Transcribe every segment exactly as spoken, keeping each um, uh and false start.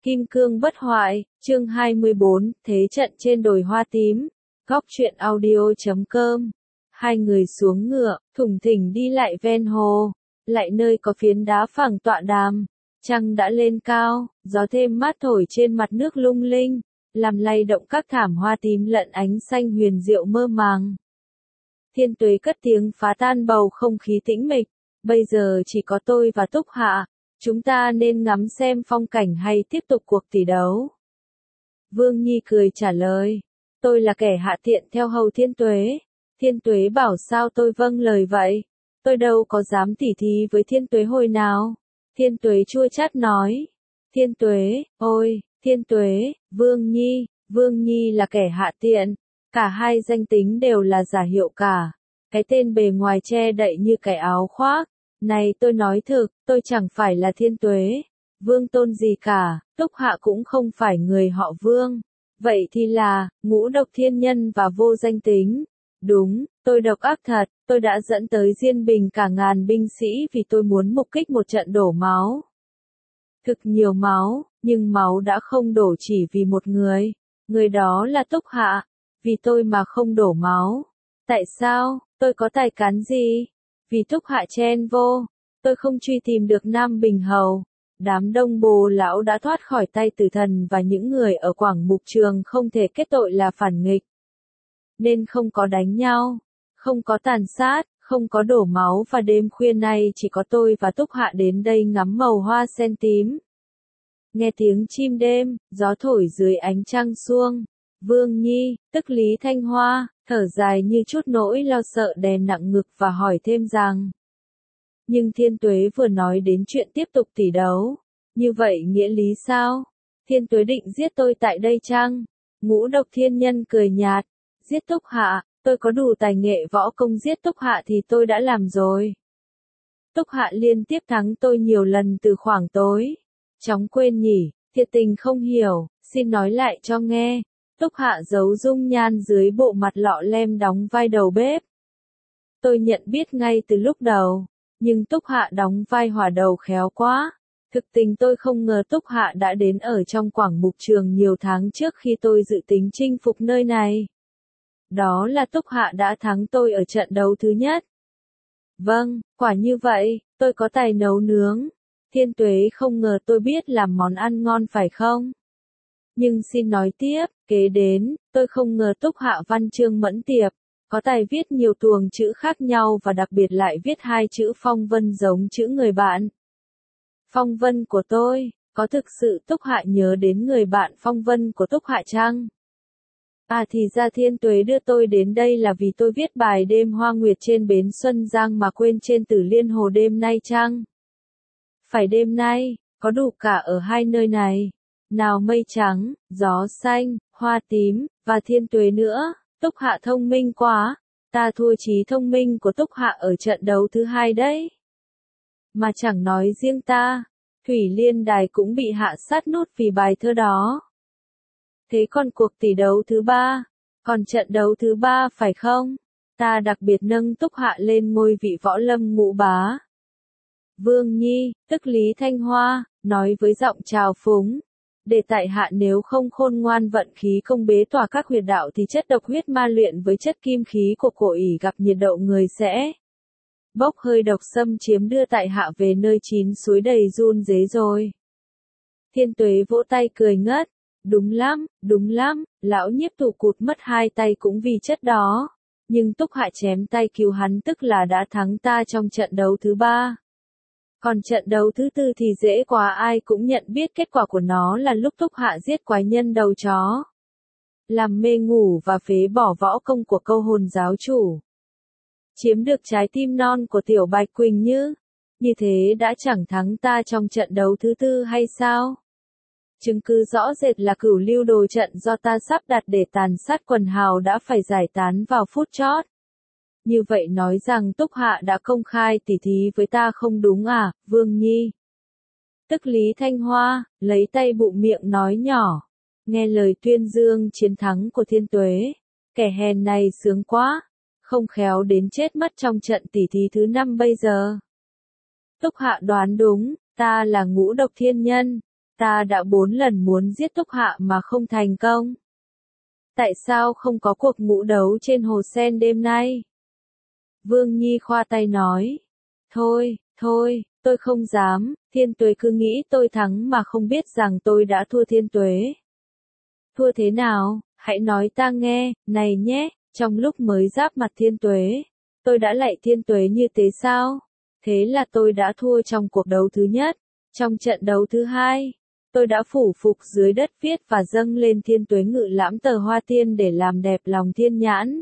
Kim cương bất hoại, chương hai mươi bốn, thế trận trên đồi hoa tím. Góc truyện audio chấm com. Hai người xuống ngựa, thủng thỉnh đi lại ven hồ, lại nơi có phiến đá phẳng tọa đàm. Trăng đã lên cao, gió thêm mát thổi trên mặt nước lung linh, làm lay động các thảm hoa tím lẫn ánh xanh huyền diệu mơ màng. Thiên Tuế cất tiếng phá tan bầu không khí tĩnh mịch, bây giờ chỉ có tôi và Túc Hạ. Chúng ta nên ngắm xem phong cảnh hay tiếp tục cuộc tỷ đấu? Vương Nhi cười trả lời. Tôi là kẻ hạ tiện theo hầu Thiên Tuế. Thiên Tuế bảo sao tôi vâng lời vậy. Tôi đâu có dám tỉ thí với Thiên Tuế hồi nào. Thiên Tuế chua chát nói. Thiên Tuế, ôi, Thiên Tuế, Vương Nhi, Vương Nhi là kẻ hạ tiện. Cả hai danh tính đều là giả hiệu cả. Cái tên bề ngoài che đậy như cái áo khoác. Này tôi nói thực, tôi chẳng phải là Thiên Tuế, Vương tôn gì cả, Túc Hạ cũng không phải người họ Vương. Vậy thì là, ngũ độc thiên nhân và vô danh tính. Đúng, tôi độc ác thật, tôi đã dẫn tới Diên Bình cả ngàn binh sĩ vì tôi muốn mục kích một trận đổ máu. Thực nhiều máu, nhưng máu đã không đổ chỉ vì một người, người đó là Túc Hạ, vì tôi mà không đổ máu. Tại sao, tôi có tài cán gì? Vì Túc Hạ chen vô, tôi không truy tìm được Nam Bình Hầu. Đám đông bồ lão đã thoát khỏi tay tử thần và những người ở Quảng Mục Trường không thể kết tội là phản nghịch. Nên không có đánh nhau, không có tàn sát, không có đổ máu và đêm khuya nay chỉ có tôi và Túc Hạ đến đây ngắm màu hoa sen tím. Nghe tiếng chim đêm, gió thổi dưới ánh trăng suông. Vương Nhi, tức Lý Thanh Hoa, thở dài như chút nỗi lo sợ đè nặng ngực và hỏi thêm rằng. Nhưng Thiên Tuế vừa nói đến chuyện tiếp tục tỷ đấu. Như vậy nghĩa lý sao? Thiên Tuế định giết tôi tại đây chăng? Ngũ độc thiên nhân cười nhạt. Giết Túc Hạ, tôi có đủ tài nghệ võ công giết Túc Hạ thì tôi đã làm rồi. Túc Hạ liên tiếp thắng tôi nhiều lần từ khoảng tối. Chóng quên nhỉ, thiệt tình không hiểu, xin nói lại cho nghe. Túc Hạ giấu dung nhan dưới bộ mặt lọ lem đóng vai đầu bếp. Tôi nhận biết ngay từ lúc đầu, nhưng Túc Hạ đóng vai hỏa đầu khéo quá. Thực tình tôi không ngờ Túc Hạ đã đến ở trong Quảng Mục Trường nhiều tháng trước khi tôi dự tính chinh phục nơi này. Đó là Túc Hạ đã thắng tôi ở trận đấu thứ nhất. Vâng, quả như vậy, tôi có tài nấu nướng. Thiên Tuế không ngờ tôi biết làm món ăn ngon phải không? Nhưng xin nói tiếp, kế đến, tôi không ngờ Túc Hạ văn chương mẫn tiệp, có tài viết nhiều tuồng chữ khác nhau và đặc biệt lại viết hai chữ phong vân giống chữ người bạn. Phong vân của tôi, có thực sự Túc Hạ nhớ đến người bạn phong vân của Túc Hạ chăng? À thì ra Thiên Tuế đưa tôi đến đây là vì tôi viết bài đêm hoa nguyệt trên bến Xuân Giang mà quên trên Tử Liên Hồ đêm nay chăng? Phải đêm nay, có đủ cả ở hai nơi này. Nào mây trắng, gió xanh, hoa tím, và Thiên Tuế nữa, Túc Hạ thông minh quá, ta thua trí thông minh của Túc Hạ ở trận đấu thứ hai đấy. Mà chẳng nói riêng ta, Thủy Liên Đài cũng bị hạ sát nút vì bài thơ đó. Thế còn cuộc tỷ đấu thứ ba, còn trận đấu thứ ba phải không? Ta đặc biệt nâng Túc Hạ lên ngôi vị võ lâm ngũ bá. Vương Nhi, tức Lý Thanh Hoa, nói với giọng trào phúng. Để tại hạ nếu không khôn ngoan vận khí công bế tỏa các huyệt đạo thì chất độc huyết ma luyện với chất kim khí của cổ ỷ gặp nhiệt độ người sẽ bốc hơi độc xâm chiếm đưa tại hạ về nơi chín suối đầy run rế rồi. Thiên Tuế vỗ tay cười ngất. Đúng lắm, đúng lắm, lão nhiếp thủ cụt mất hai tay cũng vì chất đó. Nhưng Túc Hạ chém tay cứu hắn tức là đã thắng ta trong trận đấu thứ ba. Còn trận đấu thứ tư thì dễ quá, ai cũng nhận biết kết quả của nó là lúc Túc Hạ giết quái nhân đầu chó. Làm mê ngủ và phế bỏ võ công của câu hồn giáo chủ. Chiếm được trái tim non của Tiểu Bạch Quỳnh Như. Như thế đã chẳng thắng ta trong trận đấu thứ tư hay sao? Chứng cứ rõ rệt là cửu lưu đồ trận do ta sắp đặt để tàn sát quần hào đã phải giải tán vào phút chót. Như vậy nói rằng Túc Hạ đã công khai tỉ thí với ta không đúng à, Vương Nhi? Tức Lý Thanh Hoa, lấy tay bụng miệng nói nhỏ. Nghe lời tuyên dương chiến thắng của Thiên Tuế. Kẻ hèn này sướng quá. Không khéo đến chết mất trong trận tỉ thí thứ năm bây giờ. Túc Hạ đoán đúng, ta là ngũ độc thiên nhân. Ta đã bốn lần muốn giết Túc Hạ mà không thành công. Tại sao không có cuộc ngũ đấu trên hồ sen đêm nay? Vương Nhi khoa tay nói. Thôi, thôi, tôi không dám, Thiên Tuế cứ nghĩ tôi thắng mà không biết rằng tôi đã thua Thiên Tuế. Thua thế nào, hãy nói ta nghe, này nhé, trong lúc mới giáp mặt Thiên Tuế, tôi đã lạy Thiên Tuế như thế sao? Thế là tôi đã thua trong cuộc đấu thứ nhất. Trong trận đấu thứ hai, tôi đã phủ phục dưới đất viết và dâng lên Thiên Tuế ngự lãm tờ hoa tiên để làm đẹp lòng thiên nhãn.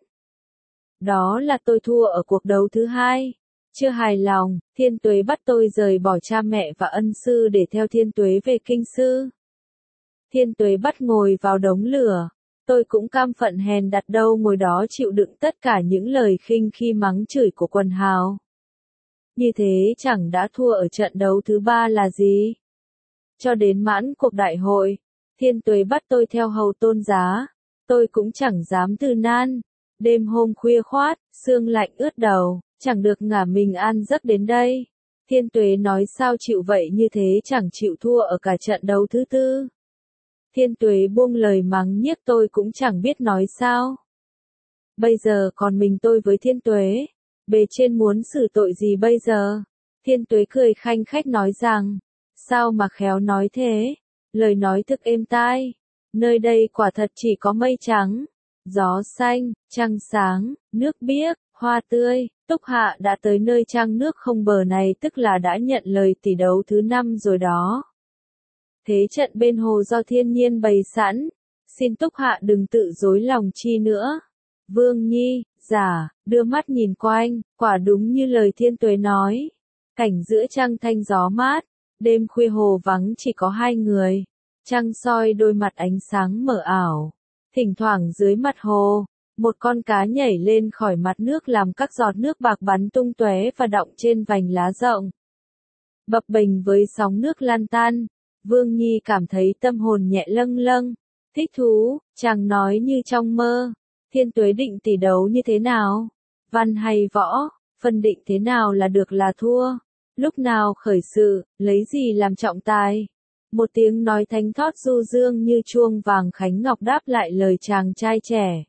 Đó là tôi thua ở cuộc đấu thứ hai. Chưa hài lòng, Thiên Tuế bắt tôi rời bỏ cha mẹ và ân sư để theo Thiên Tuế về kinh sư. Thiên Tuế bắt ngồi vào đống lửa. Tôi cũng cam phận hèn đặt đâu ngồi đó chịu đựng tất cả những lời khinh khi mắng chửi của quần hào. Như thế chẳng đã thua ở trận đấu thứ ba là gì? Cho đến mãn cuộc đại hội, Thiên Tuế bắt tôi theo hầu tôn giá. Tôi cũng chẳng dám từ nan. Đêm hôm khuya khoát, sương lạnh ướt đầu, chẳng được ngả mình an giấc đến đây. Thiên Tuế nói sao chịu vậy như thế chẳng chịu thua ở cả trận đấu thứ tư. Thiên Tuế buông lời mắng nhiếc tôi cũng chẳng biết nói sao. Bây giờ còn mình tôi với Thiên Tuế. Bề trên muốn xử tội gì bây giờ? Thiên Tuế cười khanh khách nói rằng, sao mà khéo nói thế? Lời nói thực êm tai. Nơi đây quả thật chỉ có mây trắng, gió xanh, trăng sáng, nước biếc, hoa tươi. Túc Hạ đã tới nơi trăng nước không bờ này tức là đã nhận lời tỷ đấu thứ năm rồi đó. Thế trận bên hồ do thiên nhiên bày sẵn, xin Túc Hạ đừng tự dối lòng chi nữa. Vương Nhi, giả, đưa mắt nhìn quanh, quả đúng như lời Thiên Tuế nói. Cảnh giữa trăng thanh gió mát, đêm khuya hồ vắng chỉ có hai người. Trăng soi đôi mặt ánh sáng mờ ảo. Thỉnh thoảng dưới mặt hồ, một con cá nhảy lên khỏi mặt nước làm các giọt nước bạc bắn tung tóe và đọng trên vành lá rộng. Bập bềnh với sóng nước lan tan, Vương Nhi cảm thấy tâm hồn nhẹ lâng lâng, thích thú, chàng nói như trong mơ. Thiên Tuế định tỷ đấu như thế nào? Văn hay võ, phân định thế nào là được là thua? Lúc nào khởi sự, lấy gì làm trọng tài? Một tiếng nói thánh thót du dương như chuông vàng khánh ngọc đáp lại lời chàng trai trẻ.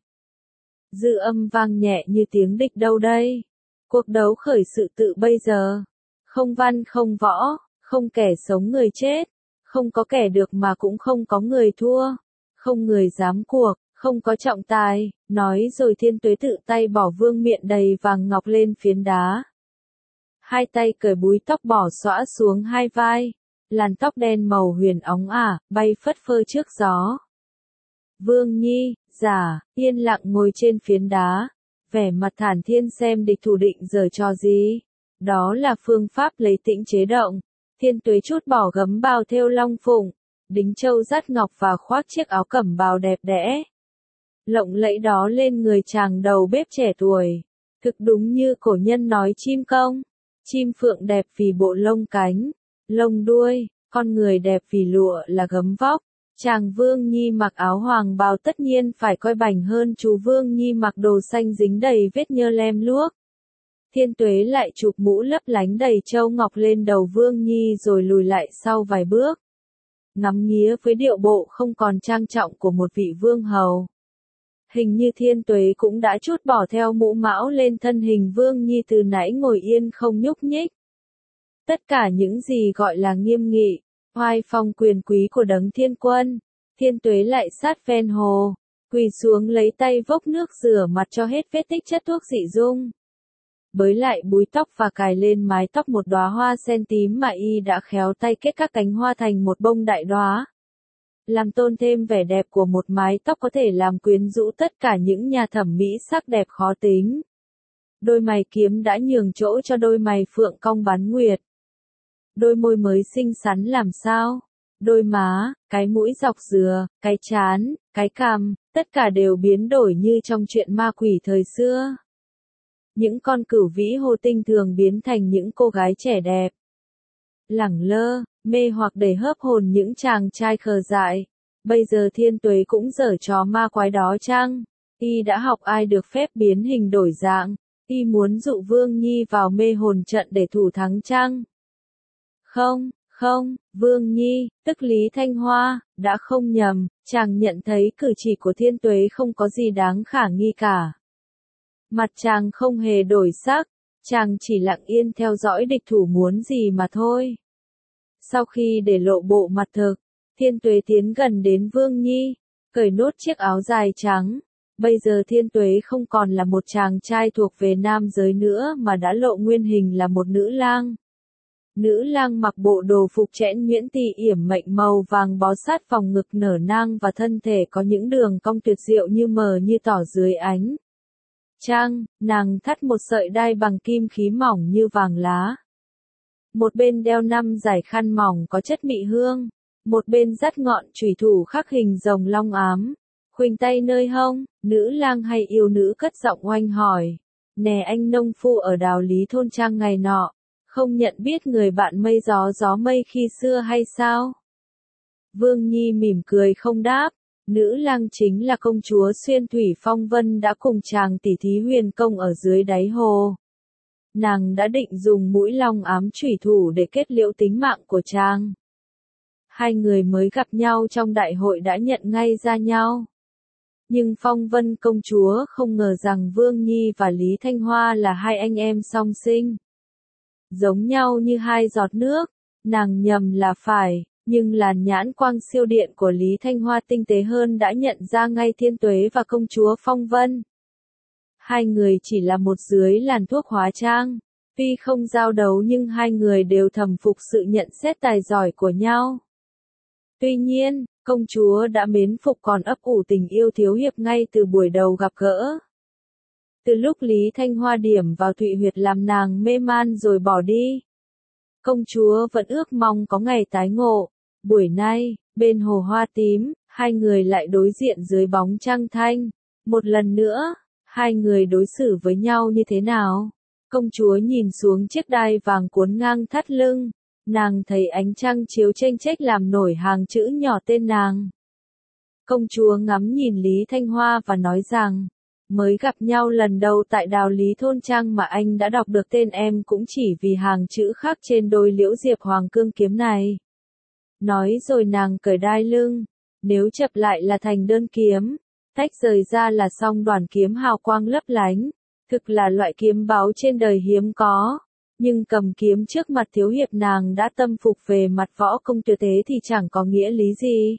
Dư âm vang nhẹ như tiếng địch đâu đây? Cuộc đấu khởi sự tự bây giờ. Không văn không võ, không kẻ sống người chết. Không có kẻ được mà cũng không có người thua. Không người dám cuộc, không có trọng tài. Nói rồi Thiên Tuế tự tay bỏ vương miện đầy vàng ngọc lên phiến đá. Hai tay cởi búi tóc bỏ xõa xuống hai vai. Làn tóc đen màu huyền óng ả, bay phất phơ trước gió. Vương Nhi, giả, yên lặng ngồi trên phiến đá. Vẻ mặt thản thiên xem địch thủ định giở trò gì. Đó là phương pháp lấy tĩnh chế động. Thiên Tuế chút bỏ gấm bào thêu long phụng, đính châu dắt ngọc và khoác chiếc áo cẩm bào đẹp đẽ. Lộng lẫy đó lên người chàng đầu bếp trẻ tuổi. Thực đúng như cổ nhân nói chim công. Chim phượng đẹp vì bộ lông cánh, lông đuôi, con người đẹp vì lụa là gấm vóc. Chàng Vương Nhi mặc áo hoàng bào tất nhiên phải coi bảnh hơn chú Vương Nhi mặc đồ xanh dính đầy vết nhơ lem luốc. Thiên Tuế lại chụp mũ lấp lánh đầy châu ngọc lên đầu Vương Nhi rồi lùi lại sau vài bước. Ngắm nghía với điệu bộ không còn trang trọng của một vị vương hầu. Hình như Thiên Tuế cũng đã trút bỏ theo mũ mão lên thân hình Vương Nhi từ nãy ngồi yên không nhúc nhích. Tất cả những gì gọi là nghiêm nghị, oai phong quyền quý của đấng thiên quân, Thiên Tuế lại sát ven hồ, quỳ xuống lấy tay vốc nước rửa mặt cho hết vết tích chất thuốc dị dung. Bới lại búi tóc và cài lên mái tóc một đóa hoa sen tím mà y đã khéo tay kết các cánh hoa thành một bông đại đóa. Làm tôn thêm vẻ đẹp của một mái tóc có thể làm quyến rũ tất cả những nhà thẩm mỹ sắc đẹp khó tính. Đôi mày kiếm đã nhường chỗ cho đôi mày phượng cong bán nguyệt. Đôi môi mới xinh xắn làm sao? Đôi má, cái mũi dọc dừa, cái trán, cái cằm, tất cả đều biến đổi như trong chuyện ma quỷ thời xưa. Những con cửu vĩ hồ tinh thường biến thành những cô gái trẻ đẹp. Lẳng lơ, mê hoặc để hớp hồn những chàng trai khờ dại. Bây giờ Thiên Tuế cũng giở trò ma quái đó chăng? Y đã học ai được phép biến hình đổi dạng. Y muốn dụ Vương Nhi vào mê hồn trận để thủ thắng chăng? Không, Không, Vương Nhi, tức Lý Thanh Hoa, đã không nhầm, chàng nhận thấy cử chỉ của Thiên Tuế không có gì đáng khả nghi cả. Mặt chàng không hề đổi sắc, chàng chỉ lặng yên theo dõi địch thủ muốn gì mà thôi. Sau khi để lộ bộ mặt thực, Thiên Tuế tiến gần đến Vương Nhi, cởi nốt chiếc áo dài trắng. Bây giờ Thiên Tuế không còn là một chàng trai thuộc về nam giới nữa mà đã lộ nguyên hình là một nữ lang. Nữ lang mặc bộ đồ phục chẽn nhuyễn tỳ yểm mệnh màu vàng bó sát vòng ngực nở nang và thân thể có những đường cong tuyệt diệu như mờ như tỏ dưới ánh trăng, nàng thắt một sợi đai bằng kim khí mỏng như vàng lá. Một bên đeo năm dải khăn mỏng có chất mị hương, một bên dắt ngọn chùy thủ khắc hình rồng long ám, khuỳnh tay nơi hông, nữ lang hay yêu nữ cất giọng oanh hỏi. Nè anh nông phu ở Đào Lý thôn trang ngày nọ, không nhận biết người bạn mây gió gió mây khi xưa hay sao? Vương Nhi mỉm cười không đáp, nữ lang chính là công chúa Xuyên Thủy Phong Vân đã cùng chàng tỉ thí huyền công ở dưới đáy hồ. Nàng đã định dùng mũi long ám chủy thủ để kết liễu tính mạng của chàng. Hai người mới gặp nhau trong đại hội đã nhận ngay ra nhau. Nhưng Phong Vân công chúa không ngờ rằng Vương Nhi và Lý Thanh Hoa là hai anh em song sinh. Giống nhau như hai giọt nước, nàng nhầm là phải, nhưng làn nhãn quang siêu điện của Lý Thanh Hoa tinh tế hơn đã nhận ra ngay Thiên Tuế và công chúa Phong Vân. Hai người chỉ là một dưới làn thuốc hóa trang, tuy không giao đấu nhưng hai người đều thầm phục sự nhận xét tài giỏi của nhau. Tuy nhiên, công chúa đã mến phục còn ấp ủ tình yêu thiếu hiệp ngay từ buổi đầu gặp gỡ. Từ lúc Lý Thanh Hoa điểm vào Thụy Huyệt làm nàng mê man rồi bỏ đi, công chúa vẫn ước mong có ngày tái ngộ. Buổi nay, bên hồ hoa tím, hai người lại đối diện dưới bóng trăng thanh. Một lần nữa, hai người đối xử với nhau như thế nào? Công chúa nhìn xuống chiếc đai vàng cuốn ngang thắt lưng, nàng thấy ánh trăng chiếu chênh chếch làm nổi hàng chữ nhỏ tên nàng. Công chúa ngắm nhìn Lý Thanh Hoa và nói rằng, mới gặp nhau lần đầu tại Đào Lý thôn trang mà anh đã đọc được tên em cũng chỉ vì hàng chữ khắc trên đôi liễu diệp hoàng cương kiếm này. Nói rồi nàng cởi đai lưng, nếu chập lại là thành đơn kiếm, tách rời ra là xong đoàn kiếm hào quang lấp lánh, thực là loại kiếm báu trên đời hiếm có. Nhưng cầm kiếm trước mặt thiếu hiệp nàng đã tâm phục về mặt võ công tuyệt thế thì chẳng có nghĩa lý gì.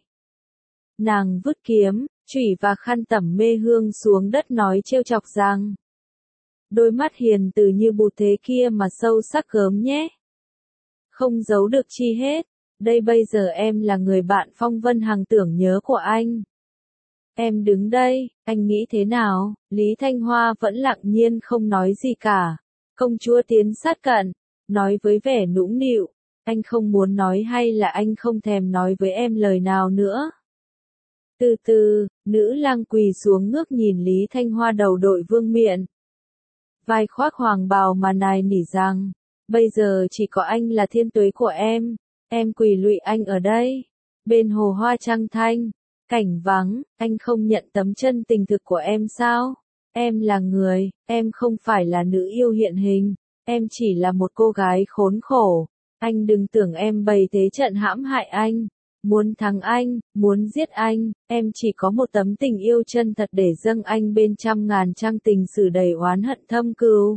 Nàng vứt kiếm, chủy và khăn tẩm mê hương xuống đất nói trêu chọc rằng, đôi mắt hiền từ như bụt thế kia mà sâu sắc gớm nhé. Không giấu được chi hết, đây bây giờ em là người bạn Phong Vân hằng tưởng nhớ của anh. Em đứng đây, anh nghĩ thế nào? Lý Thanh Hoa vẫn lặng nhiên không nói gì cả. Công chúa tiến sát cận, nói với vẻ nũng nịu, anh không muốn nói hay là anh không thèm nói với em lời nào nữa. Từ từ, nữ lang quỳ xuống ngước nhìn Lý Thanh Hoa đầu đội vương miện. Vai khoác hoàng bào mà nài nỉ rằng, bây giờ chỉ có anh là Thiên Tuế của em, em quỳ lụy anh ở đây, bên hồ hoa trăng thanh, cảnh vắng, anh không nhận tấm chân tình thực của em sao? Em là người, em không phải là nữ yêu hiện hình, em chỉ là một cô gái khốn khổ, anh đừng tưởng em bày thế trận hãm hại anh. Muốn thắng anh, muốn giết anh, em chỉ có một tấm tình yêu chân thật để dâng anh bên trăm ngàn trang tình sử đầy oán hận thâm cừu.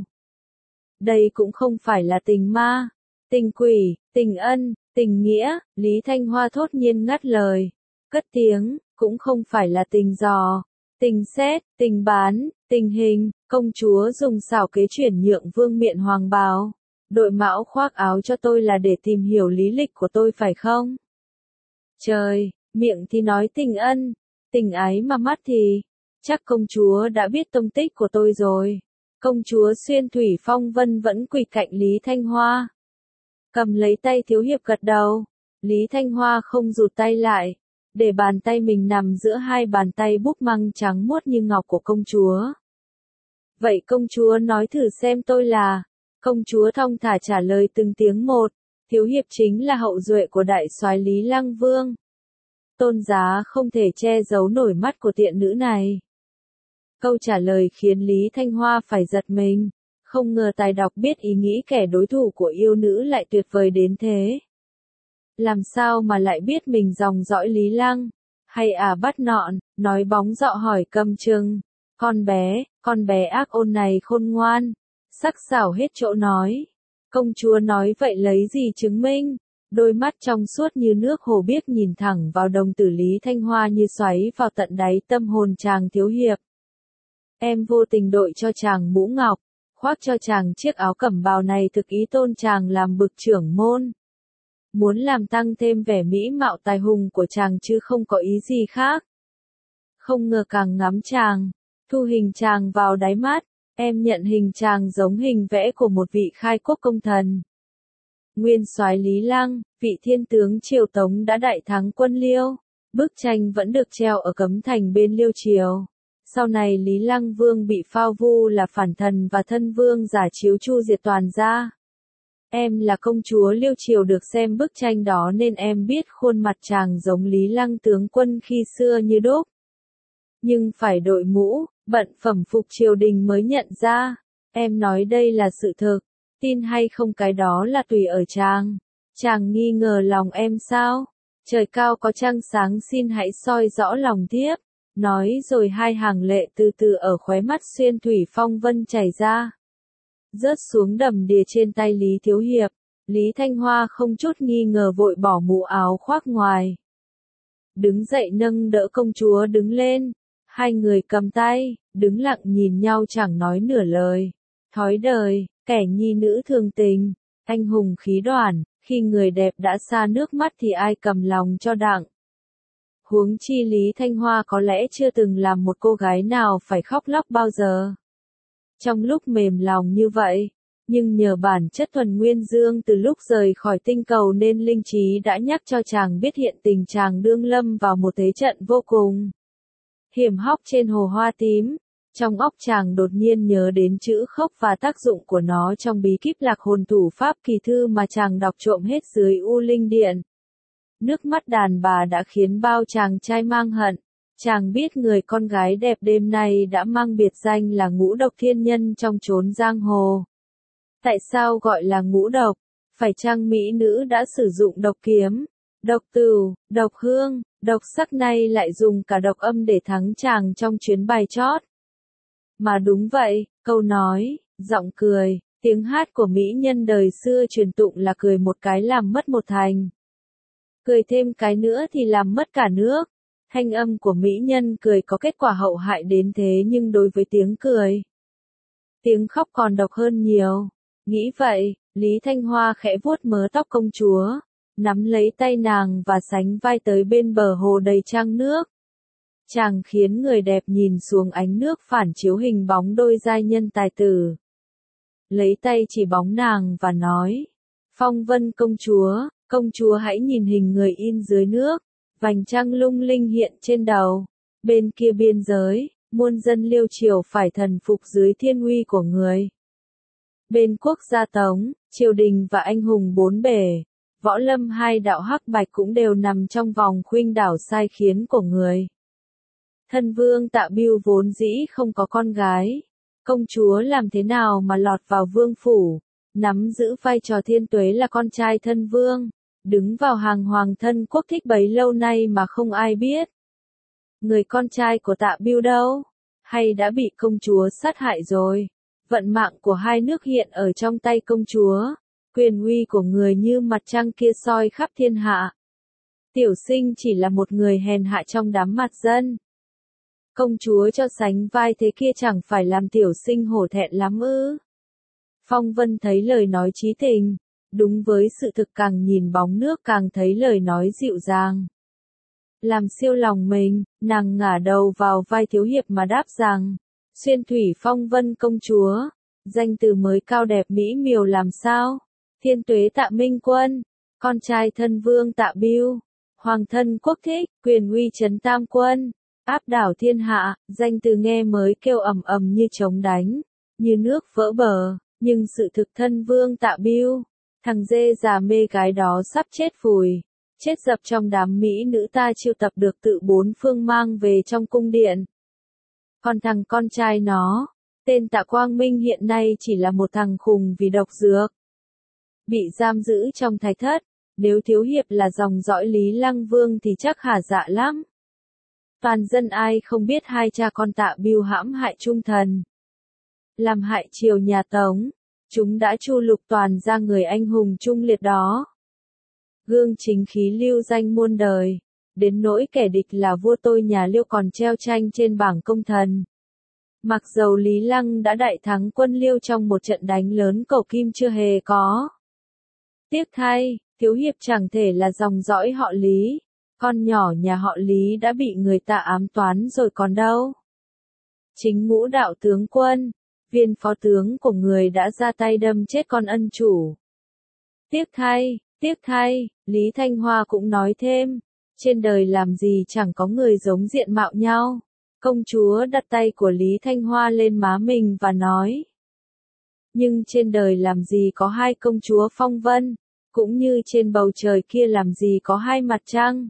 Đây cũng không phải là tình ma, tình quỷ, tình ân, tình nghĩa, Lý Thanh Hoa thốt nhiên ngắt lời, cất tiếng, cũng không phải là tình dò, tình xét, tình bán, tình hình, công chúa dùng xảo kế chuyển nhượng vương miện hoàng bào, đội mão khoác áo cho tôi là để tìm hiểu lý lịch của tôi phải không? Trời, miệng thì nói tình ân, tình ái mà mắt thì, chắc công chúa đã biết tông tích của tôi rồi. Công chúa Xuyên Thủy Phong Vân vẫn quỳ cạnh Lý Thanh Hoa. Cầm lấy tay thiếu hiệp gật đầu, Lý Thanh Hoa không rụt tay lại, để bàn tay mình nằm giữa hai bàn tay búp măng trắng muốt như ngọc của công chúa. Vậy công chúa nói thử xem tôi là, công chúa thong thả trả lời từng tiếng một. Thiếu hiệp chính là hậu duệ của đại soái Lý Lăng Vương. Tôn giá không thể che giấu nổi mắt của tiện nữ này. Câu trả lời khiến Lý Thanh Hoa phải giật mình, không ngờ tài đọc biết ý nghĩ kẻ đối thủ của yêu nữ lại tuyệt vời đến thế. Làm sao mà lại biết mình dòng dõi Lý Lăng? Hay à bắt nọn, nói bóng dọ hỏi cầm chừng. Con bé, con bé ác ôn này khôn ngoan. Sắc sảo hết chỗ nói. Công chúa nói vậy lấy gì chứng minh? Đôi mắt trong suốt như nước hồ biếc nhìn thẳng vào đồng tử Lý Thanh Hoa như xoáy vào tận đáy tâm hồn chàng thiếu hiệp. Em vô tình đội cho chàng mũ ngọc, khoác cho chàng chiếc áo cẩm bào này thực ý tôn chàng làm bực trưởng môn. Muốn làm tăng thêm vẻ mỹ mạo tài hùng của chàng chứ không có ý gì khác. Không ngờ càng ngắm chàng, thu hình chàng vào đáy mắt, em nhận hình chàng giống hình vẽ của một vị khai quốc công thần. Nguyên soái Lý Lăng, vị thiên tướng triều Tống đã đại thắng quân Liêu. Bức tranh vẫn được treo ở cấm thành bên Liêu triều. Sau này Lý Lăng Vương bị phao vu là phản thần và thân vương giả chiếu chu diệt toàn gia. Em là công chúa Liêu triều được xem bức tranh đó nên em biết khuôn mặt chàng giống Lý Lăng tướng quân khi xưa như đúc. Nhưng phải đội mũ, bận phẩm phục triều đình mới nhận ra. Em nói đây là sự thực. Tin hay không cái đó là tùy ở chàng. Chàng nghi ngờ lòng em sao? Trời cao có trăng sáng xin hãy soi rõ lòng thiếp. Nói rồi hai hàng lệ từ từ ở khóe mắt xuyên thủy phong vân chảy ra. Rớt xuống đầm đìa trên tay Lý Thiếu Hiệp. Lý Thanh Hoa không chút nghi ngờ vội bỏ mũ áo khoác ngoài. Đứng dậy nâng đỡ công chúa đứng lên. Hai người cầm tay, đứng lặng nhìn nhau chẳng nói nửa lời. Thói đời, kẻ nhi nữ thường tình, anh hùng khí đoản, khi người đẹp đã xa nước mắt thì ai cầm lòng cho đặng. Huống chi Lý Thanh Hoa có lẽ chưa từng làm một cô gái nào phải khóc lóc bao giờ. Trong lúc mềm lòng như vậy, nhưng nhờ bản chất thuần nguyên dương từ lúc rời khỏi tinh cầu nên linh trí đã nhắc cho chàng biết hiện tình chàng đương lâm vào một thế trận vô cùng hiểm hóc trên hồ hoa tím. Trong óc chàng đột nhiên nhớ đến chữ khốc và tác dụng của nó trong bí kíp lạc hồn thủ pháp kỳ thư mà chàng đọc trộm hết dưới U Linh Điện. Nước mắt đàn bà đã khiến bao chàng trai mang hận. Chàng biết người con gái đẹp đêm nay đã mang biệt danh là ngũ độc thiên nhân trong chốn giang hồ. Tại sao gọi là ngũ độc? Phải chăng mỹ nữ đã sử dụng độc kiếm, độc tửu, độc hương, độc sắc nay lại dùng cả độc âm để thắng chàng trong chuyến bài chót? Mà đúng vậy, câu nói, giọng cười, tiếng hát của mỹ nhân đời xưa truyền tụng là cười một cái làm mất một thành. Cười thêm cái nữa thì làm mất cả nước. Thanh âm của mỹ nhân cười có kết quả hậu hại đến thế nhưng đối với tiếng cười, tiếng khóc còn độc hơn nhiều. Nghĩ vậy, Lý Thanh Hoa khẽ vuốt mớ tóc công chúa, nắm lấy tay nàng và sánh vai tới bên bờ hồ đầy trăng nước. Chàng khiến người đẹp nhìn xuống ánh nước phản chiếu hình bóng đôi giai nhân tài tử. Lấy tay chỉ bóng nàng và nói, Phong Vân công chúa, công chúa hãy nhìn hình người in dưới nước, vành trăng lung linh hiện trên đầu. Bên kia biên giới, muôn dân Liêu triều phải thần phục dưới thiên uy của người. Bên quốc gia Tống, triều đình và anh hùng bốn bể, võ lâm hai đạo hắc bạch cũng đều nằm trong vòng khuynh đảo sai khiến của người. Thân vương Tạ Bưu vốn dĩ không có con gái. Công chúa làm thế nào mà lọt vào vương phủ, nắm giữ vai trò thiên tuế là con trai thân vương, đứng vào hàng hoàng thân quốc thích bấy lâu nay mà không ai biết. Người con trai của Tạ Bưu đâu? Hay đã bị công chúa sát hại rồi? Vận mạng của hai nước hiện ở trong tay công chúa, quyền uy của người như mặt trăng kia soi khắp thiên hạ. Tiểu sinh chỉ là một người hèn hạ trong đám mặt dân. Công chúa cho sánh vai thế kia chẳng phải làm tiểu sinh hổ thẹn lắm ư? Phong Vân thấy lời nói chí tình, đúng với sự thực, càng nhìn bóng nước càng thấy lời nói dịu dàng. Làm siêu lòng mình, nàng ngả đầu vào vai thiếu hiệp mà đáp rằng, xuyên thủy Phong Vân công chúa, danh từ mới cao đẹp mỹ miều làm sao? Thiên tuế Tạ Minh Quân, con trai thân vương Tạ Bưu, hoàng thân quốc thích, quyền uy trấn tam quân, áp đảo thiên hạ, danh từ nghe mới kêu ầm ầm như trống đánh, như nước vỡ bờ, nhưng sự thực thân vương Tạ Bưu, thằng dê già mê gái đó sắp chết phùi, chết dập trong đám mỹ nữ ta chiêu tập được tự bốn phương mang về trong cung điện. Còn thằng con trai nó, tên Tạ Quang Minh hiện nay chỉ là một thằng khùng vì độc dược. Bị giam giữ trong thái thất, Nếu thiếu hiệp là dòng dõi Lý Lăng Vương thì chắc hả dạ lắm. Toàn dân ai không biết hai cha con Tạ Bưu hãm hại trung thần, làm hại triều nhà Tống, chúng đã chu lục toàn ra người anh hùng trung liệt đó. Gương chính khí lưu danh muôn đời, đến nỗi kẻ địch là vua tôi nhà Liêu còn treo tranh trên bảng công thần. Mặc dầu Lý Lăng đã đại thắng quân Liêu trong một trận đánh lớn cầu kim chưa hề có. Tiếc thay, thiếu hiệp chẳng thể là dòng dõi họ Lý, con nhỏ nhà họ Lý đã bị người ta ám toán rồi còn đâu. Chính ngũ đạo tướng quân, viên phó tướng của người đã ra tay đâm chết con ân chủ. Tiếc thay, tiếc thay, Lý Thanh Hoa cũng nói thêm, trên đời làm gì chẳng có người giống diện mạo nhau. Công chúa đặt tay của Lý Thanh Hoa lên má mình và nói. Nhưng trên đời làm gì có hai công chúa phong vân, cũng như trên bầu trời kia làm gì có hai mặt trăng.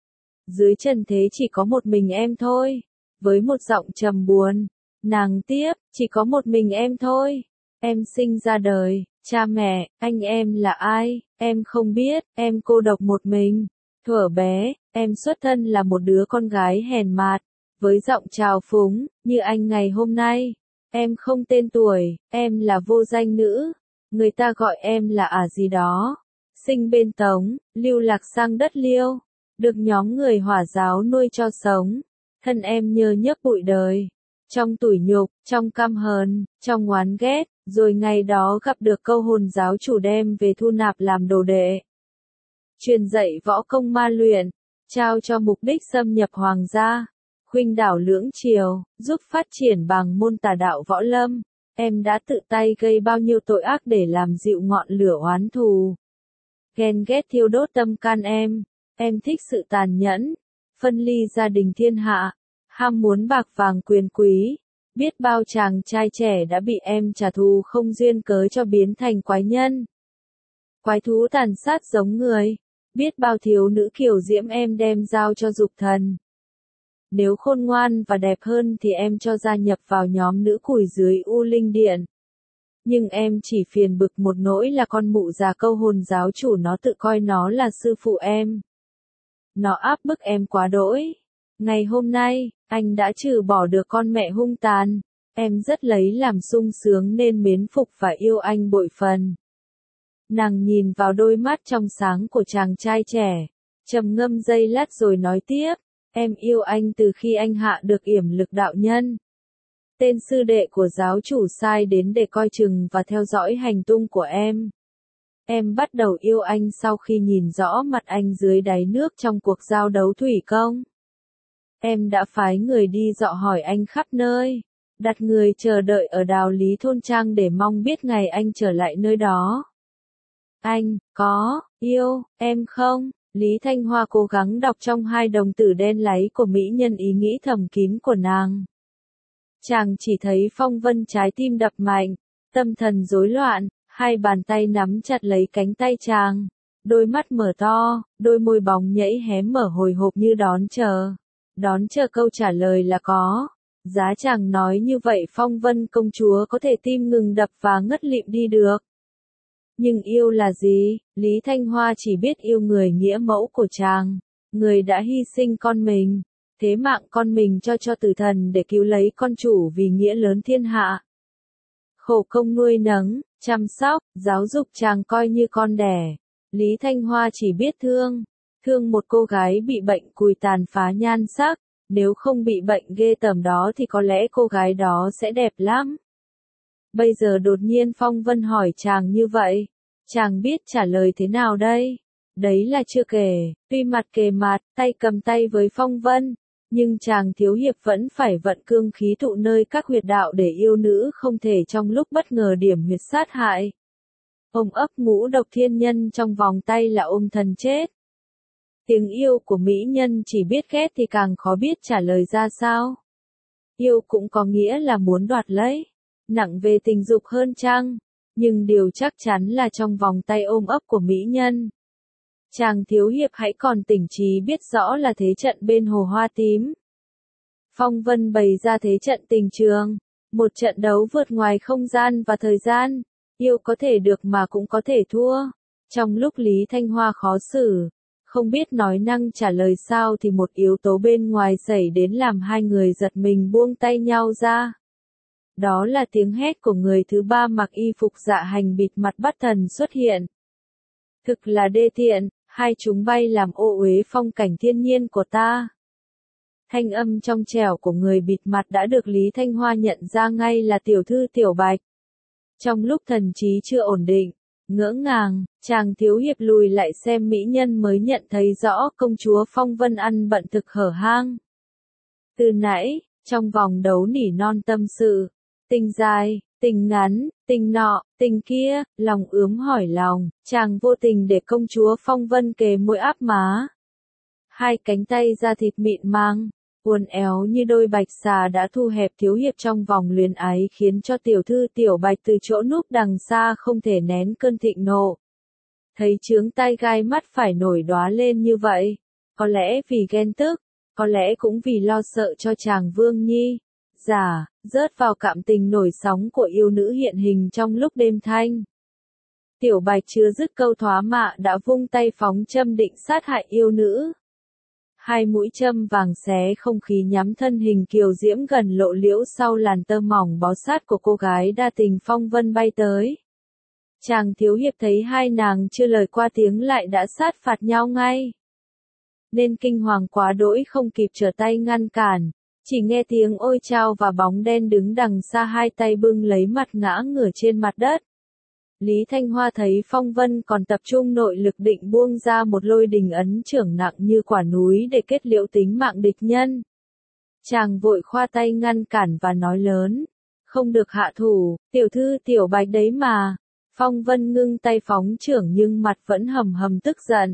Dưới trần thế chỉ có một mình em thôi. Với một giọng trầm buồn, nàng tiếp, chỉ có một mình em thôi. Em sinh ra đời, cha mẹ, anh em là ai, em không biết, em cô độc một mình. Thuở bé, em xuất thân là một đứa con gái hèn mạt, với giọng trào phúng, như anh ngày hôm nay. Em không tên tuổi, em là vô danh nữ, người ta gọi em là ả gì đó. Sinh bên Tống, lưu lạc sang đất Liêu, được nhóm người Hỏa giáo nuôi cho sống. Thân em nhơ nhớp bụi đời, trong tủi nhục, trong căm hờn, trong oán ghét, rồi ngày đó gặp được câu hồn giáo chủ đem về thu nạp làm đồ đệ. Truyền dạy võ công ma luyện, trao cho mục đích xâm nhập hoàng gia, khuynh đảo lưỡng triều, giúp phát triển bằng môn tà đạo võ lâm. Em đã tự tay gây bao nhiêu tội ác để làm dịu ngọn lửa oán thù. Ghen ghét thiêu đốt tâm can em, em thích sự tàn nhẫn, phân ly gia đình thiên hạ, ham muốn bạc vàng quyền quý. Biết bao chàng trai trẻ đã bị em trả thù không duyên cớ cho biến thành quái nhân. Quái thú tàn sát giống người, biết bao thiếu nữ kiều diễm em đem giao cho dục thần. Nếu khôn ngoan và đẹp hơn thì em cho gia nhập vào nhóm nữ cùi dưới U Linh Điện. Nhưng em chỉ phiền bực một nỗi là con mụ già câu hồn giáo chủ nó tự coi nó là sư phụ em. Nó áp bức em quá đỗi. Ngày hôm nay, anh đã trừ bỏ được con mẹ hung tàn. Em rất lấy làm sung sướng nên mến phục và yêu anh bội phần. Nàng nhìn vào đôi mắt trong sáng của chàng trai trẻ, trầm ngâm giây lát rồi nói tiếp. Em yêu anh từ khi anh hạ được yểm lực đạo nhân. Tên sư đệ của giáo chủ sai đến để coi chừng và theo dõi hành tung của em. Em bắt đầu yêu anh sau khi nhìn rõ mặt anh dưới đáy nước trong cuộc giao đấu thủy công. Em đã phái người đi dọ hỏi anh khắp nơi, đặt người chờ đợi ở Đào Lý thôn trang để mong biết ngày anh trở lại nơi đó. Anh, có, yêu, em không? Lý Thanh Hoa cố gắng đọc trong hai đồng tử đen láy của mỹ nhân ý nghĩ thầm kín của nàng. Chàng chỉ thấy phong vân trái tim đập mạnh, tâm thần rối loạn, hai bàn tay nắm chặt lấy cánh tay chàng, đôi mắt mở to, đôi môi bóng nhảy hé mở hồi hộp như đón chờ. Đón chờ câu trả lời là có. Giá chàng nói như vậy phong vân công chúa có thể tim ngừng đập và ngất lịm đi được. Nhưng yêu là gì? Lý Thanh Hoa chỉ biết yêu người nghĩa mẫu của chàng, người đã hy sinh con mình, thế mạng con mình cho cho tử thần để cứu lấy con chủ vì nghĩa lớn thiên hạ. Khổ công nuôi nấng, chăm sóc, giáo dục chàng coi như con đẻ. Lý Thanh Hoa chỉ biết thương, thương một cô gái bị bệnh cùi tàn phá nhan sắc, nếu không bị bệnh ghê tởm đó thì có lẽ cô gái đó sẽ đẹp lắm. Bây giờ đột nhiên Phong Vân hỏi chàng như vậy, chàng biết trả lời thế nào đây? Đấy là chưa kể, tuy mặt kề mặt, tay cầm tay với Phong Vân, nhưng chàng thiếu hiệp vẫn phải vận cương khí tụ nơi các huyệt đạo để yêu nữ không thể trong lúc bất ngờ điểm huyệt sát hại. Ôm ấp ngũ độc thiên nhân trong vòng tay là ôm thần chết. Tiếng yêu của mỹ nhân chỉ biết ghét thì càng khó biết trả lời ra sao. Yêu cũng có nghĩa là muốn đoạt lấy, nặng về tình dục hơn chăng, nhưng điều chắc chắn là trong vòng tay ôm ấp của mỹ nhân. Chàng thiếu hiệp hãy còn tỉnh trí biết rõ là thế trận bên hồ hoa tím. Phong Vân bày ra thế trận tình trường, một trận đấu vượt ngoài không gian và thời gian, yêu có thể được mà cũng có thể thua. Trong lúc Lý Thanh Hoa khó xử, không biết nói năng trả lời sao thì một yếu tố bên ngoài xảy đến làm hai người giật mình buông tay nhau ra. Đó là tiếng hét của người thứ ba mặc y phục dạ hành bịt mặt bắt thần xuất hiện. Thực là đê tiện, hai chúng bay làm ô uế phong cảnh thiên nhiên của ta. Thanh âm trong trẻo của người bịt mặt đã được Lý Thanh Hoa nhận ra ngay là tiểu thư Tiểu Bạch. Trong lúc thần trí chưa ổn định, ngỡ ngàng, chàng thiếu hiệp lùi lại xem mỹ nhân mới nhận thấy rõ công chúa Phong Vân ăn bận thực hở hang. Từ nãy, trong vòng đấu nỉ non tâm sự, tình dài, tình ngắn, tình nọ, tình kia, lòng ướm hỏi lòng, chàng vô tình để công chúa Phong Vân kề môi áp má. Hai cánh tay da thịt mịn màng, uốn éo như đôi bạch xà đã thu hẹp thiếu hiệp trong vòng luyến ái khiến cho tiểu thư Tiểu Bạch từ chỗ núp đằng xa không thể nén cơn thịnh nộ. Thấy chướng tai gai mắt phải nổi đóa lên như vậy, có lẽ vì ghen tức, có lẽ cũng vì lo sợ cho chàng Vương Nhi. Giả, rớt vào cảm tình nổi sóng của yêu nữ hiện hình trong lúc đêm thanh. Tiểu Bạch chưa dứt câu thoá mạ đã vung tay phóng châm định sát hại yêu nữ. Hai mũi châm vàng xé không khí nhắm thân hình kiều diễm gần lộ liễu sau làn tơ mỏng bó sát của cô gái đa tình Phong Vân bay tới. Chàng thiếu hiệp thấy hai nàng chưa lời qua tiếng lại đã sát phạt nhau ngay. Nên kinh hoàng quá đỗi không kịp trở tay ngăn cản. Chỉ nghe tiếng ôi chao và bóng đen đứng đằng xa hai tay bưng lấy mặt ngã ngửa trên mặt đất. Lý Thanh Hoa thấy Phong Vân còn tập trung nội lực định buông ra một lôi đình ấn trưởng nặng như quả núi để kết liễu tính mạng địch nhân. Chàng vội khoa tay ngăn cản và nói lớn, không được hạ thủ, tiểu thư Tiểu Bạch đấy mà. Phong Vân ngưng tay phóng trưởng nhưng mặt vẫn hầm hầm tức giận.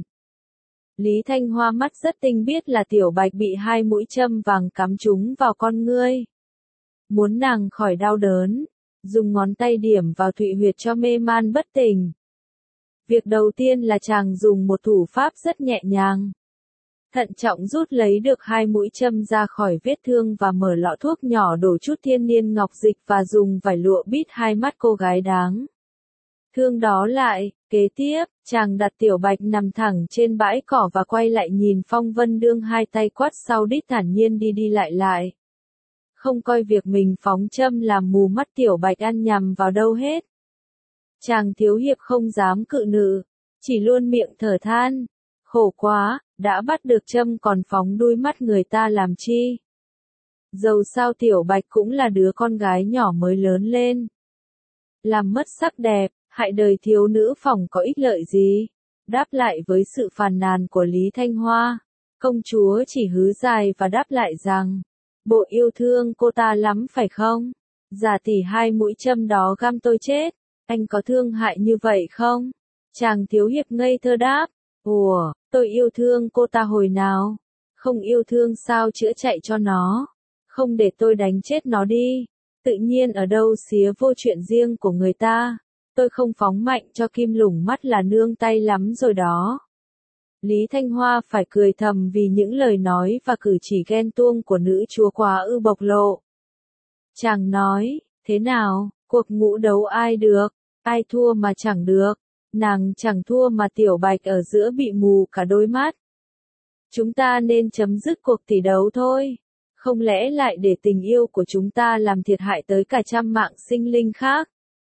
Lý Thanh Hoa mắt rất tinh biết là Tiểu Bạch bị hai mũi châm vàng cắm trúng vào con ngươi. Muốn nàng khỏi đau đớn, dùng ngón tay điểm vào thụy huyệt cho mê man bất tỉnh. Việc đầu tiên là chàng dùng một thủ pháp rất nhẹ nhàng. Thận trọng rút lấy được hai mũi châm ra khỏi vết thương và mở lọ thuốc nhỏ đổ chút thiên niên ngọc dịch và dùng vải lụa bít hai mắt cô gái đáng thương đó lại. Kế tiếp, chàng đặt Tiểu Bạch nằm thẳng trên bãi cỏ và quay lại nhìn Phong Vân đương hai tay quát sau đít thản nhiên đi đi lại lại. Không coi việc mình phóng châm làm mù mắt Tiểu Bạch ăn nhầm vào đâu hết. Chàng thiếu hiệp không dám cự nữ, chỉ luôn miệng thở than. Khổ quá, đã bắt được châm còn phóng đuôi mắt người ta làm chi. Dầu sao Tiểu Bạch cũng là đứa con gái nhỏ mới lớn lên. Làm mất sắc đẹp, hại đời thiếu nữ phỏng có ích lợi gì? Đáp lại với sự phàn nàn của Lý Thanh Hoa, công chúa chỉ hứ dài và đáp lại rằng, bộ yêu thương cô ta lắm phải không? Giả tỷ hai mũi châm đó găm tôi chết, anh có thương hại như vậy không? Chàng thiếu hiệp ngây thơ đáp, ủa, tôi yêu thương cô ta hồi nào? Không yêu thương sao chữa chạy cho nó? Không để tôi đánh chết nó đi. Tự nhiên ở đâu xía vô chuyện riêng của người ta. Tôi không phóng mạnh cho kim lủng mắt là nương tay lắm rồi đó. Lý Thanh Hoa phải cười thầm vì những lời nói và cử chỉ ghen tuông của nữ chúa quá ư bộc lộ. Chàng nói, thế nào, cuộc ngũ đấu ai được, ai thua mà chẳng được, nàng chẳng thua mà Tiểu Bạch ở giữa bị mù cả đôi mắt. Chúng ta nên chấm dứt cuộc tỷ đấu thôi, không lẽ lại để tình yêu của chúng ta làm thiệt hại tới cả trăm mạng sinh linh khác.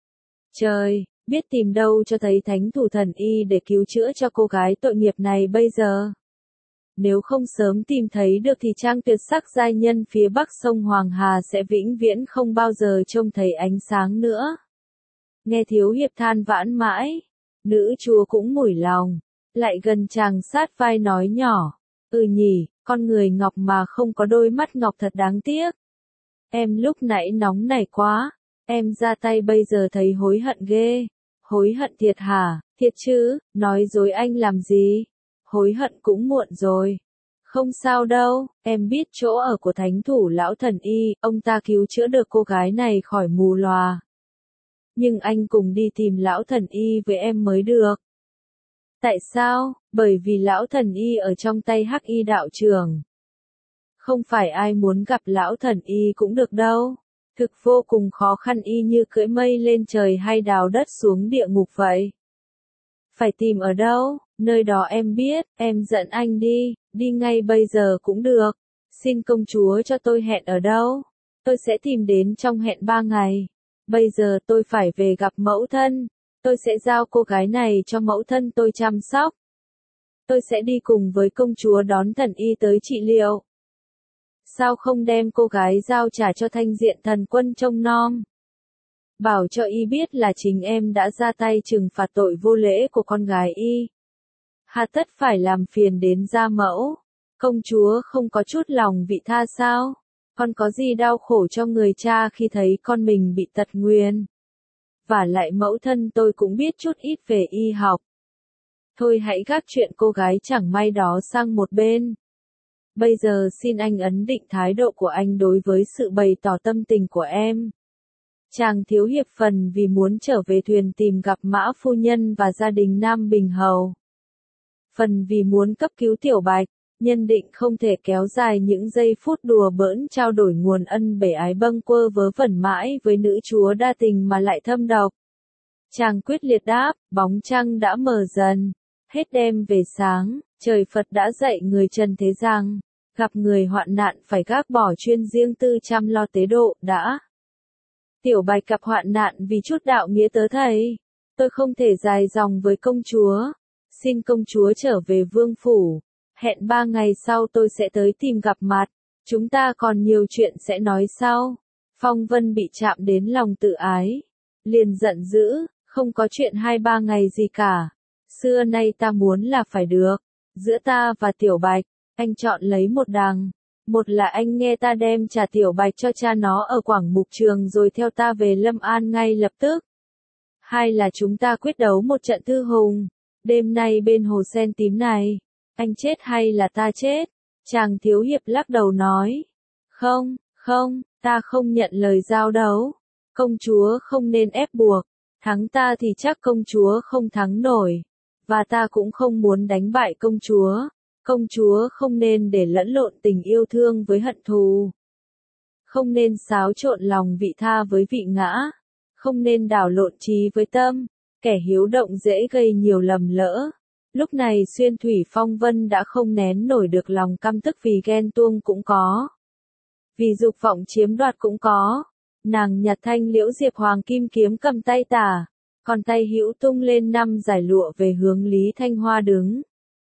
Trời, biết tìm đâu cho thấy thánh thủ thần y để cứu chữa cho cô gái tội nghiệp này bây giờ. Nếu không sớm tìm thấy được thì trang tuyệt sắc giai nhân phía bắc sông Hoàng Hà sẽ vĩnh viễn không bao giờ trông thấy ánh sáng nữa. Nghe thiếu hiệp than vãn mãi, nữ chúa cũng mủi lòng, lại gần chàng sát vai nói nhỏ, ừ nhỉ, con người ngọc mà không có đôi mắt ngọc thật đáng tiếc. Em lúc nãy nóng nảy quá, em ra tay bây giờ thấy hối hận ghê. Hối hận thiệt hả, thiệt chứ, nói dối anh làm gì? Hối hận cũng muộn rồi. Không sao đâu, em biết chỗ ở của thánh thủ lão thần y, ông ta cứu chữa được cô gái này khỏi mù lòa. Nhưng anh cùng đi tìm lão thần y với em mới được. Tại sao? Bởi vì lão thần y ở trong tay Hắc Y đạo trưởng. Không phải ai muốn gặp lão thần y cũng được đâu. Thực vô cùng khó khăn y như cưỡi mây lên trời hay đào đất xuống địa ngục vậy. Phải tìm ở đâu? Nơi đó em biết, em dẫn anh đi, đi ngay bây giờ cũng được. Xin công chúa cho tôi hẹn ở đâu? Tôi sẽ tìm đến trong hẹn ba ngày. Bây giờ tôi phải về gặp mẫu thân. Tôi sẽ giao cô gái này cho mẫu thân tôi chăm sóc. Tôi sẽ đi cùng với công chúa đón thần y tới trị liệu. Sao không đem cô gái giao trả cho thanh diện thần quân trông nom? Bảo cho y biết là chính em đã ra tay trừng phạt tội vô lễ của con gái y. Hà tất phải làm phiền đến gia mẫu. Công chúa không có chút lòng vị tha sao? Con có gì đau khổ cho người cha khi thấy con mình bị tật nguyền? Và lại mẫu thân tôi cũng biết chút ít về y học. Thôi hãy gác chuyện cô gái chẳng may đó sang một bên. Bây giờ xin anh ấn định thái độ của anh đối với sự bày tỏ tâm tình của em. Chàng thiếu hiệp phần vì muốn trở về thuyền tìm gặp Mã phu nhân và gia đình Nam Bình Hầu. Phần vì muốn cấp cứu Tiểu Bạch, nhân định không thể kéo dài những giây phút đùa bỡn trao đổi nguồn ân bể ái bâng quơ vớ vẩn mãi với nữ chúa đa tình mà lại thâm độc. Chàng quyết liệt đáp, bóng trăng đã mờ dần, hết đêm về sáng, trời Phật đã dạy người trần thế rằng, gặp người hoạn nạn phải gác bỏ chuyên riêng tư chăm lo tế độ đã. Tiểu Bạch gặp hoạn nạn vì chút đạo nghĩa tớ thầy. Tôi không thể dài dòng với công chúa. Xin công chúa trở về vương phủ. Hẹn ba ngày sau tôi sẽ tới tìm gặp mặt. Chúng ta còn nhiều chuyện sẽ nói sau. Phong Vân bị chạm đến lòng tự ái. Liền giận dữ, không có chuyện hai ba ngày gì cả. Xưa nay ta muốn là phải được. Giữa ta và Tiểu Bạch, anh chọn lấy một đằng. Một là anh nghe ta đem trả Tiểu Bạch cho cha nó ở Quảng Mục Trường rồi theo ta về Lâm An ngay lập tức. Hai là chúng ta quyết đấu một trận thư hùng. Đêm nay bên hồ sen tím này, anh chết hay là ta chết? Chàng thiếu hiệp lắc đầu nói. Không, không, ta không nhận lời giao đấu. Công chúa không nên ép buộc. Thắng ta thì chắc công chúa không thắng nổi. Và ta cũng không muốn đánh bại công chúa. Công chúa không nên để lẫn lộn tình yêu thương với hận thù. Không nên xáo trộn lòng vị tha với vị ngã. Không nên đảo lộn trí với tâm. Kẻ hiếu động dễ gây nhiều lầm lỡ. Lúc này Xuyên Thủy Phong Vân đã không nén nổi được lòng căm tức vì ghen tuông cũng có. Vì dục vọng chiếm đoạt cũng có. Nàng nhặt thanh liễu diệp hoàng kim kiếm cầm tay tả. Còn tay hữu tung lên năm giải lụa về hướng Lý Thanh Hoa đứng.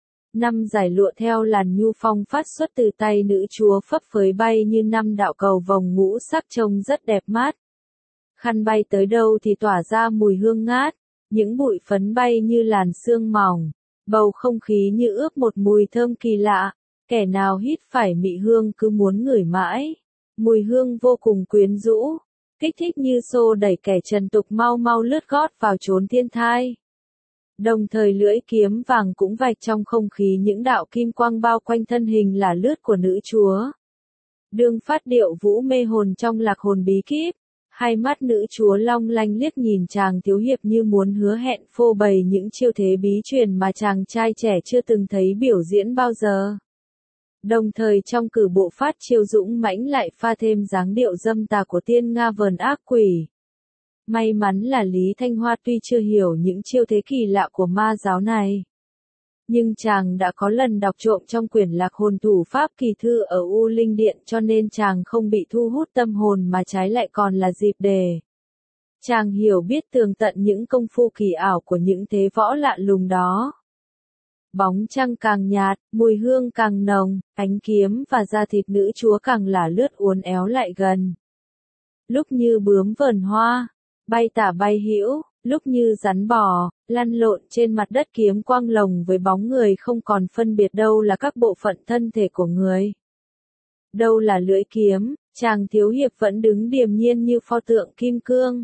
Năm giải lụa theo làn nhu phong phát xuất từ tay nữ chúa phấp phới bay như năm đạo cầu vồng ngũ sắc trông rất đẹp mắt. Khăn bay tới đâu thì tỏa ra mùi hương ngát, những bụi phấn bay như làn sương mỏng, bầu không khí như ướp một mùi thơm kỳ lạ, kẻ nào hít phải mị hương cứ muốn ngửi mãi. Mùi hương vô cùng quyến rũ, kích thích như xô đẩy kẻ trần tục mau mau lướt gót vào chốn thiên thai. Đồng thời lưỡi kiếm vàng cũng vạch trong không khí những đạo kim quang bao quanh thân hình là lướt của nữ chúa. Đương phát điệu vũ mê hồn trong lạc hồn bí kíp, hai mắt nữ chúa long lanh liếc nhìn chàng thiếu hiệp như muốn hứa hẹn phô bày những chiêu thế bí truyền mà chàng trai trẻ chưa từng thấy biểu diễn bao giờ. Đồng thời trong cử bộ phát chiêu dũng mãnh lại pha thêm dáng điệu dâm tà của tiên Nga vờn ác quỷ. May mắn là Lý Thanh Hoa tuy chưa hiểu những chiêu thế kỳ lạ của ma giáo này. Nhưng chàng đã có lần đọc trộm trong quyển lạc hồn thủ pháp kỳ thư ở U Linh Điện cho nên chàng không bị thu hút tâm hồn mà trái lại còn là dịp để. Chàng hiểu biết tường tận những công phu kỳ ảo của những thế võ lạ lùng đó. Bóng trăng càng nhạt, mùi hương càng nồng, ánh kiếm và da thịt nữ chúa càng là lướt uốn éo lại gần. Lúc như bướm vờn hoa, bay tả bay hữu, lúc như rắn bò, lăn lộn trên mặt đất kiếm quang lồng với bóng người không còn phân biệt đâu là các bộ phận thân thể của người. Đâu là lưỡi kiếm, chàng thiếu hiệp vẫn đứng điềm nhiên như pho tượng kim cương.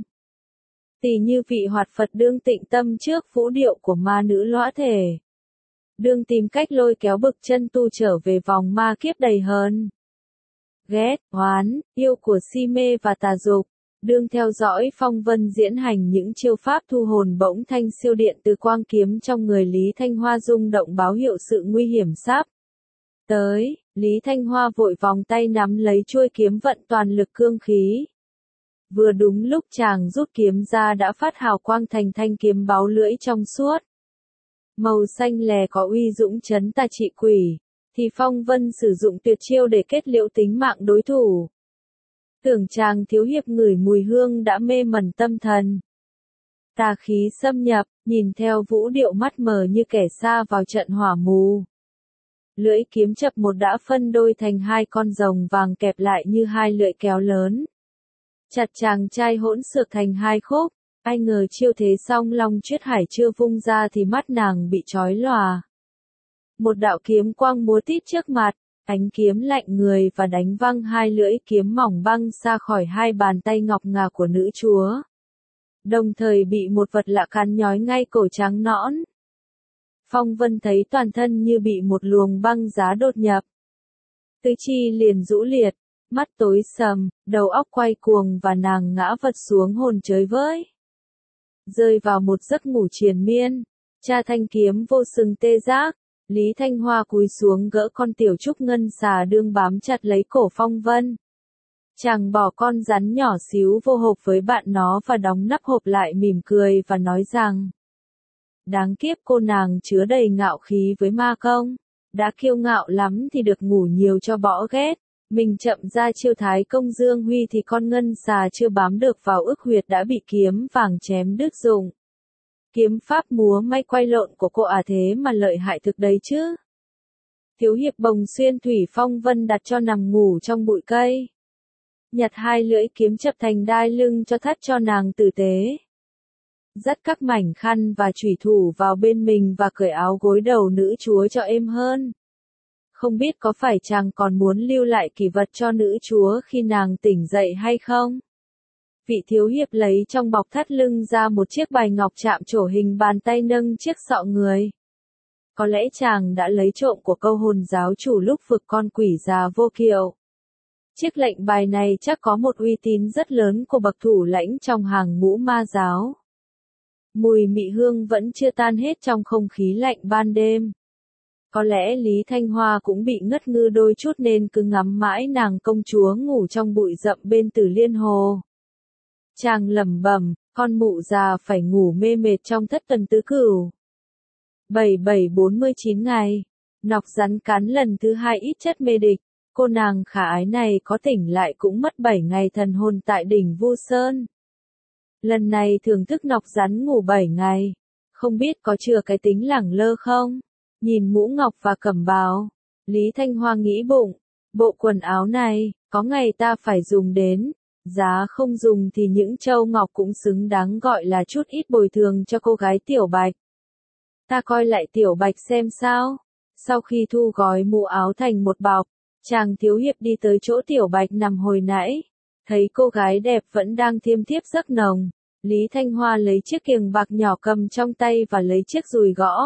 Tỉ như vị hoạt Phật đương tịnh tâm trước vũ điệu của ma nữ lõa thể. Đương tìm cách lôi kéo bực chân tu trở về vòng ma kiếp đầy hờn. Ghét, oán, yêu của si mê và tà dục. Đương theo dõi Phong Vân diễn hành những chiêu pháp thu hồn bỗng thanh siêu điện từ quang kiếm trong người Lý Thanh Hoa rung động báo hiệu sự nguy hiểm sắp tới. Lý Thanh Hoa vội vòng tay nắm lấy chuôi kiếm vận toàn lực cương khí. Vừa đúng lúc chàng rút kiếm ra đã phát hào quang thành thanh kiếm báu lưỡi trong suốt. Màu xanh lè có uy dũng trấn tà trị quỷ, thì Phong Vân sử dụng tuyệt chiêu để kết liễu tính mạng đối thủ. Tưởng chàng thiếu hiệp ngửi mùi hương đã mê mẩn tâm thần. Tà khí xâm nhập, nhìn theo vũ điệu mắt mờ như kẻ xa vào trận hỏa mù. Lưỡi kiếm chập một đã phân đôi thành hai con rồng vàng kẹp lại như hai lưỡi kéo lớn. Chặt chàng trai hỗn xược thành hai khúc, ai ngờ chiêu thế xong Long Chuyết Hải chưa vung ra thì mắt nàng bị chói lòa. Một đạo kiếm quang múa tít trước mặt, ánh kiếm lạnh người và đánh văng hai lưỡi kiếm mỏng băng xa khỏi hai bàn tay ngọc ngà của nữ chúa. Đồng thời bị một vật lạ cắn nhói ngay cổ trắng nõn. Phong Vân thấy toàn thân như bị một luồng băng giá đột nhập. Tứ chi liền rũ liệt, mắt tối sầm, đầu óc quay cuồng và nàng ngã vật xuống hồn trời với. Rơi vào một giấc ngủ triền miên, cha thanh kiếm vô sừng tê giác, Lý Thanh Hoa cúi xuống gỡ con tiểu trúc ngân xà đương bám chặt lấy cổ Phong Vân. Chàng bỏ con rắn nhỏ xíu vô hộp với bạn nó và đóng nắp hộp lại mỉm cười và nói rằng: đáng kiếp cô nàng chứa đầy ngạo khí với ma công, đã kiêu ngạo lắm thì được ngủ nhiều cho bỏ ghét, mình chậm ra chiêu thái công dương huy thì con ngân xà chưa bám được vào ức huyệt đã bị kiếm vàng chém đứt dụng. Kiếm pháp múa may quay lộn của cô à thế mà lợi hại thực đấy chứ. Thiếu hiệp bồng xuyên thủy Phong Vân đặt cho nằm ngủ trong bụi cây. Nhặt hai lưỡi kiếm chập thành đai lưng cho thắt cho nàng tử tế. Dắt các mảnh khăn và chủy thủ vào bên mình và cởi áo gối đầu nữ chúa cho êm hơn. Không biết có phải chàng còn muốn lưu lại kỷ vật cho nữ chúa khi nàng tỉnh dậy hay không? Vị thiếu hiệp lấy trong bọc thắt lưng ra một chiếc bài ngọc chạm trổ hình bàn tay nâng chiếc sọ người. Có lẽ chàng đã lấy trộm của câu hồn giáo chủ lúc vực con quỷ già vô kiệu. Chiếc lệnh bài này chắc có một uy tín rất lớn của bậc thủ lãnh trong hàng ngũ ma giáo. Mùi mị hương vẫn chưa tan hết trong không khí lạnh ban đêm. Có lẽ Lý Thanh Hoa cũng bị ngất ngư đôi chút nên cứ ngắm mãi nàng công chúa ngủ trong bụi rậm bên Tử Liên Hồ. Chàng lẩm bẩm, con mụ già phải ngủ mê mệt trong thất tần tứ cửu. bảy bảy bốn mươi chín ngày, nọc rắn cắn lần thứ hai ít chất mê địch, cô nàng khả ái này có tỉnh lại cũng mất bảy ngày thần hồn tại đỉnh Vu Sơn. Lần này thưởng thức nọc rắn ngủ bảy ngày, không biết có chừa cái tính lẳng lơ không? Nhìn mũ ngọc và cẩm bào, Lý Thanh Hoa nghĩ bụng, bộ quần áo này, có ngày ta phải dùng đến, giá không dùng thì những châu ngọc cũng xứng đáng gọi là chút ít bồi thường cho cô gái Tiểu Bạch. Ta coi lại Tiểu Bạch xem sao. Sau khi thu gói mũ áo thành một bọc, chàng thiếu hiệp đi tới chỗ Tiểu Bạch nằm hồi nãy, thấy cô gái đẹp vẫn đang thiêm thiếp giấc nồng. Lý Thanh Hoa lấy chiếc kiềng bạc nhỏ cầm trong tay và lấy chiếc dùi gõ.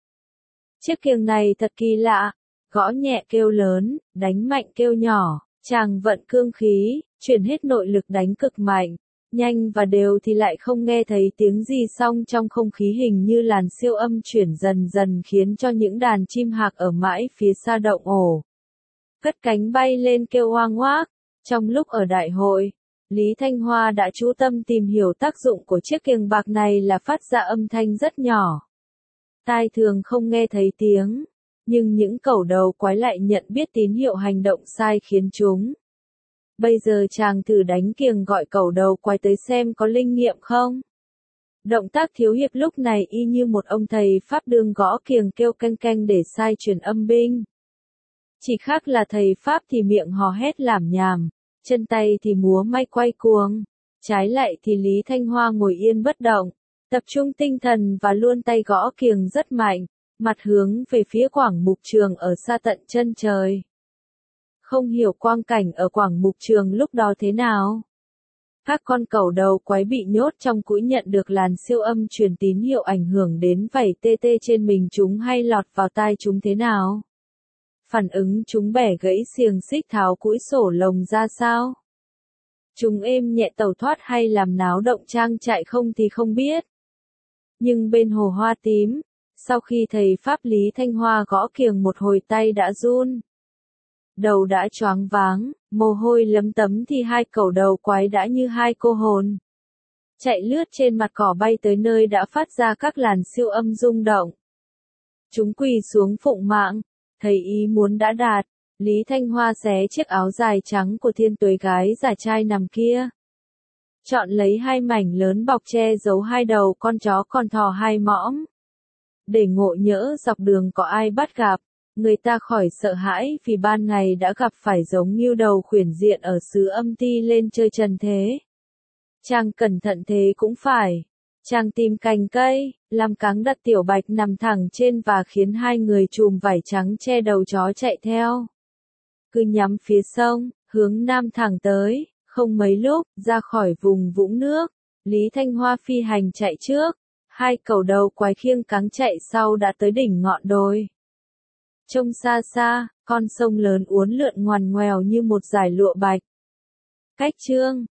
Chiếc kiềng này thật kỳ lạ, gõ nhẹ kêu lớn, đánh mạnh kêu nhỏ, chàng vận cương khí, chuyển hết nội lực đánh cực mạnh, nhanh và đều thì lại không nghe thấy tiếng gì, xong trong không khí hình như làn siêu âm chuyển dần dần khiến cho những đàn chim hạc ở mãi phía xa động ổ cất cánh bay lên kêu oang oác. Trong lúc ở đại hội, Lý Thanh Hoa đã chú tâm tìm hiểu tác dụng của chiếc kiềng bạc này là phát ra âm thanh rất nhỏ. Tai thường không nghe thấy tiếng, nhưng những cẩu đầu quái lại nhận biết tín hiệu hành động sai khiến chúng. Bây giờ chàng thử đánh kiềng gọi cẩu đầu quái tới xem có linh nghiệm không. Động tác thiếu hiệp lúc này y như một ông thầy pháp đương gõ kiềng kêu canh canh để sai truyền âm binh. Chỉ khác là thầy pháp thì miệng hò hét lảm nhảm, chân tay thì múa may quay cuồng. Trái lại thì Lý Thanh Hoa ngồi yên bất động, tập trung tinh thần và luôn tay gõ kiềng rất mạnh, mặt hướng về phía Quảng Mục Trường ở xa tận chân trời. Không hiểu quang cảnh ở Quảng Mục Trường lúc đó thế nào. Các con cẩu đầu quái bị nhốt trong cũi nhận được làn siêu âm truyền tín hiệu ảnh hưởng đến vảy tê tê trên mình chúng hay lọt vào tai chúng thế nào? Phản ứng chúng bẻ gãy xiềng xích tháo cũi sổ lồng ra sao? Chúng êm nhẹ tẩu thoát hay làm náo động trang trại không thì không biết. Nhưng bên hồ hoa tím, sau khi thầy pháp Lý Thanh Hoa gõ kiềng một hồi tay đã run. Đầu đã choáng váng, mồ hôi lấm tấm thì hai cẩu đầu quái đã như hai cô hồn. Chạy lướt trên mặt cỏ bay tới nơi đã phát ra các làn siêu âm rung động. Chúng quỳ xuống phụng mạng, thấy ý muốn đã đạt. Lý Thanh Hoa xé chiếc áo dài trắng của Thiên Tuế gái giả trai nằm kia. Chọn lấy hai mảnh lớn bọc che giấu hai đầu con chó con thỏ hai mõm. Để ngộ nhỡ dọc đường có ai bắt gặp, người ta khỏi sợ hãi vì ban ngày đã gặp phải giống ngưu đầu khuyển diện ở xứ âm ti lên chơi trần thế. Chàng cẩn thận thế cũng phải. Chàng tìm cành cây, làm cáng đặt Tiểu Bạch nằm thẳng trên và khiến hai người chùm vải trắng che đầu chó chạy theo. Cứ nhắm phía sông, hướng nam thẳng tới, không mấy lúc, ra khỏi vùng vũng nước. Lý Thanh Hoa phi hành chạy trước, hai cẩu đầu quái khiêng cáng chạy sau đã tới đỉnh ngọn đồi. Trông xa xa, con sông lớn uốn lượn ngoằn ngoèo như một dải lụa bạch. Cách chương